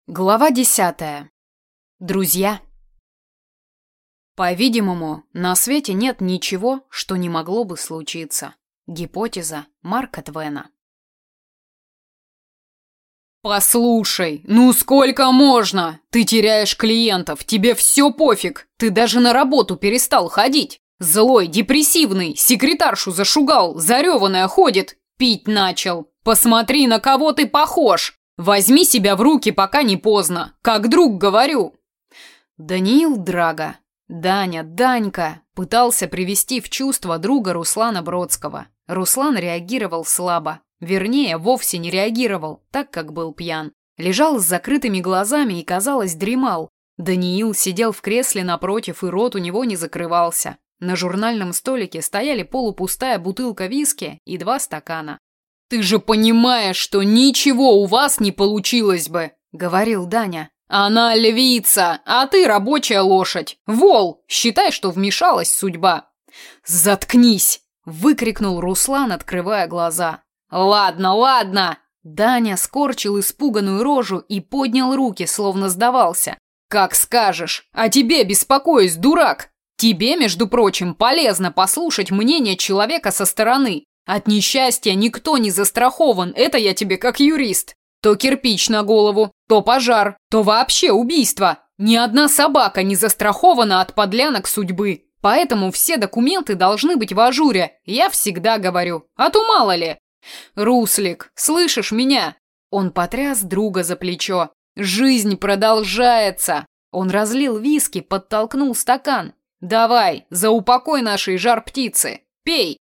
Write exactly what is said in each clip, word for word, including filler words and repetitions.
Глава десятая. Друзья. По-видимому, на свете нет ничего, что не могло бы случиться. Гипотеза Марка Твена. «Послушай, ну сколько можно? Ты теряешь клиентов, тебе все пофиг. Ты даже на работу перестал ходить. Злой, депрессивный, секретаршу зашугал, зареванная ходит, пить начал. Посмотри, на кого ты похож. Возьми себя в руки, пока не поздно. Как друг говорю». Даниил Драга, Даня, Данька, пытался привести в чувство друга Руслана Бродского. Руслан реагировал слабо. Вернее, вовсе не реагировал, так как был пьян. Лежал с закрытыми глазами и, казалось, дремал. Даниил сидел в кресле напротив, и рот у него не закрывался. На журнальном столике стояли полупустая бутылка виски и два стакана. «Ты же понимаешь, что ничего у вас не получилось бы», — говорил Даня. «Она львица, а ты рабочая лошадь. Вол, считай, что вмешалась судьба». «Заткнись!» — выкрикнул Руслан, открывая глаза. «Ладно, ладно!» Даня скорчил испуганную рожу и поднял руки, словно сдавался. «Как скажешь, а тебе беспокоюсь, дурак! Тебе, между прочим, полезно послушать мнение человека со стороны. От несчастья никто не застрахован, это я тебе как юрист. То кирпич на голову, то пожар, то вообще убийство. Ни одна собака не застрахована от подлянок судьбы. Поэтому все документы должны быть в ажуре, я всегда говорю. А то мало ли. Руслик, слышишь меня?» Он потряс друга за плечо. «Жизнь продолжается!» Он разлил виски, подтолкнул стакан. «Давай, за упокой нашей жар-птицы! Пей!»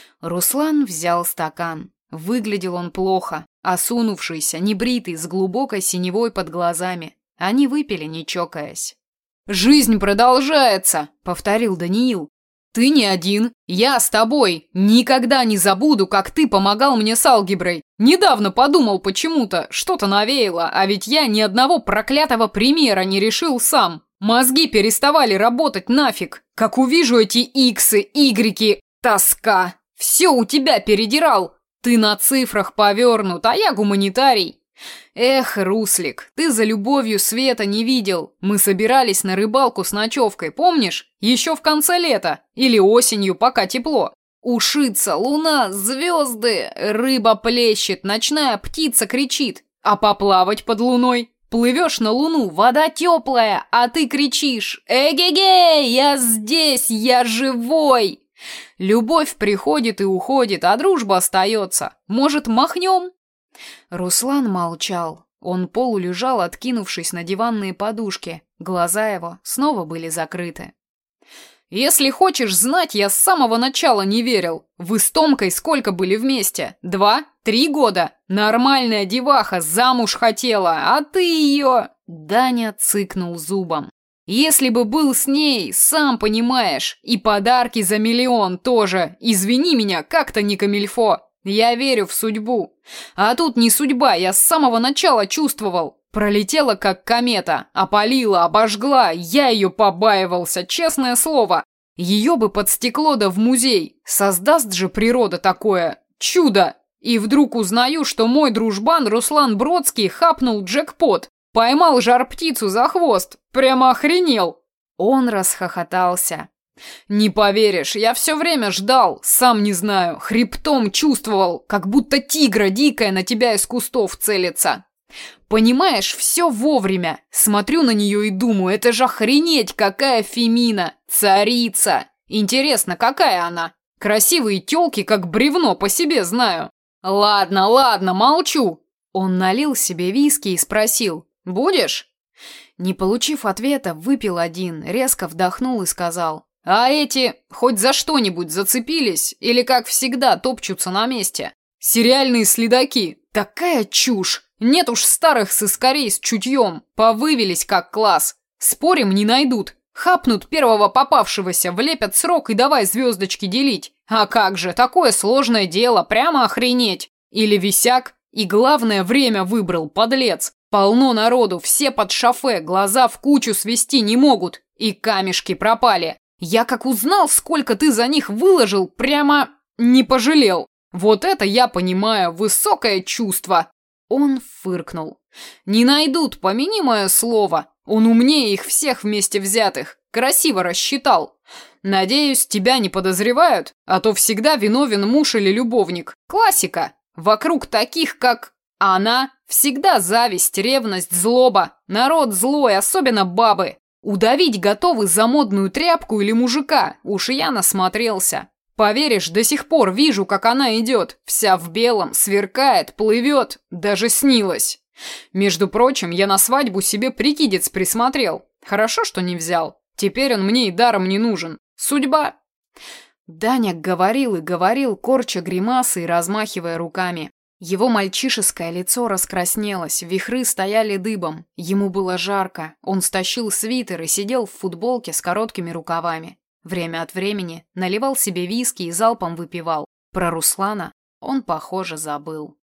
Руслан взял стакан. Выглядел он плохо, осунувшийся, небритый, с глубокой синевой под глазами. Они выпили, не чокаясь. «Жизнь продолжается!» — повторил Даниил. «Ты не один, я с тобой. Никогда не забуду, как ты помогал мне с алгеброй. Недавно подумал почему-то, что-то навеяло, а ведь я ни одного проклятого примера не решил сам. Мозги переставали работать нафиг. Как увижу эти иксы, игреки, тоска. Все у тебя передирал. Ты на цифрах повернут, а я гуманитарий. Эх, Руслик, ты за любовью света не видел. Мы собирались на рыбалку с ночевкой, помнишь? Еще в конце лета. Или осенью, пока тепло. Ушица, луна, звезды. Рыба плещет, ночная птица кричит. А поплавать под луной? Плывешь на луну, вода теплая, а ты кричишь: «Эге-ге, я здесь, я живой!» Любовь приходит и уходит, а дружба остается. Может, махнем?» Руслан молчал. Он полулежал, откинувшись на диванные подушки. Глаза его снова были закрыты. «Если хочешь знать, я с самого начала не верил. Вы с Томкой сколько были вместе? Два? Три года? Нормальная деваха, замуж хотела, а ты ее...» Даня цыкнул зубом. «Если бы был с ней, сам понимаешь, и подарки за миллион тоже. Извини меня, как-то не камильфо. Я верю в судьбу. А тут не судьба, я с самого начала чувствовал. Пролетела как комета, опалила, обожгла, я ее побаивался, честное слово. Ее бы под стекло да в музей. Создаст же природа такое чудо. И вдруг узнаю, что мой дружбан Руслан Бродский хапнул джекпот. Поймал жар-птицу за хвост. Прямо охренел». Он расхохотался. «Не поверишь, я все время ждал, сам не знаю, хребтом чувствовал, как будто тигра дикая на тебя из кустов целится. Понимаешь, все вовремя. Смотрю на нее и думаю, это же охренеть, какая фемина, царица. Интересно, какая она? Красивые тёлки, как бревно, по себе знаю. Ладно, ладно, молчу». Он налил себе виски и спросил: «Будешь?» Не получив ответа, выпил один, резко вдохнул и сказал: «А эти хоть за что-нибудь зацепились или, как всегда, топчутся на месте? Сериальные следаки. Такая чушь. Нет уж старых сыскарей с чутьем. Повывелись как класс. Спорим, не найдут. Хапнут первого попавшегося, влепят срок и давай звездочки делить. А как же, такое сложное дело, прямо охренеть. Или висяк. И главное, время выбрал, подлец. Полно народу, все под шофе, глаза в кучу свести не могут. И камешки пропали. Я как узнал, сколько ты за них выложил, прямо не пожалел. Вот это я понимаю, высокое чувство». Он фыркнул. «Не найдут, помяни мое слово. Он умнее их всех вместе взятых. Красиво рассчитал. Надеюсь, тебя не подозревают, а то всегда виновен муж или любовник. Классика. Вокруг таких, как она, всегда зависть, ревность, злоба. Народ злой, особенно бабы. Удавить готовы за модную тряпку или мужика. Уж я насмотрелся. Поверишь, до сих пор вижу, как она идет. Вся в белом, сверкает, плывет. Даже снилось. Между прочим, я на свадьбу себе прикидец присмотрел. Хорошо, что не взял. Теперь он мне и даром не нужен. Судьба. Даня говорил и говорил, корча гримасы и размахивая руками. Его мальчишеское лицо раскраснелось, вихры стояли дыбом. Ему было жарко. Он стащил свитер и сидел в футболке с короткими рукавами. Время от времени наливал себе виски и залпом выпивал. Про Руслана он, похоже, забыл.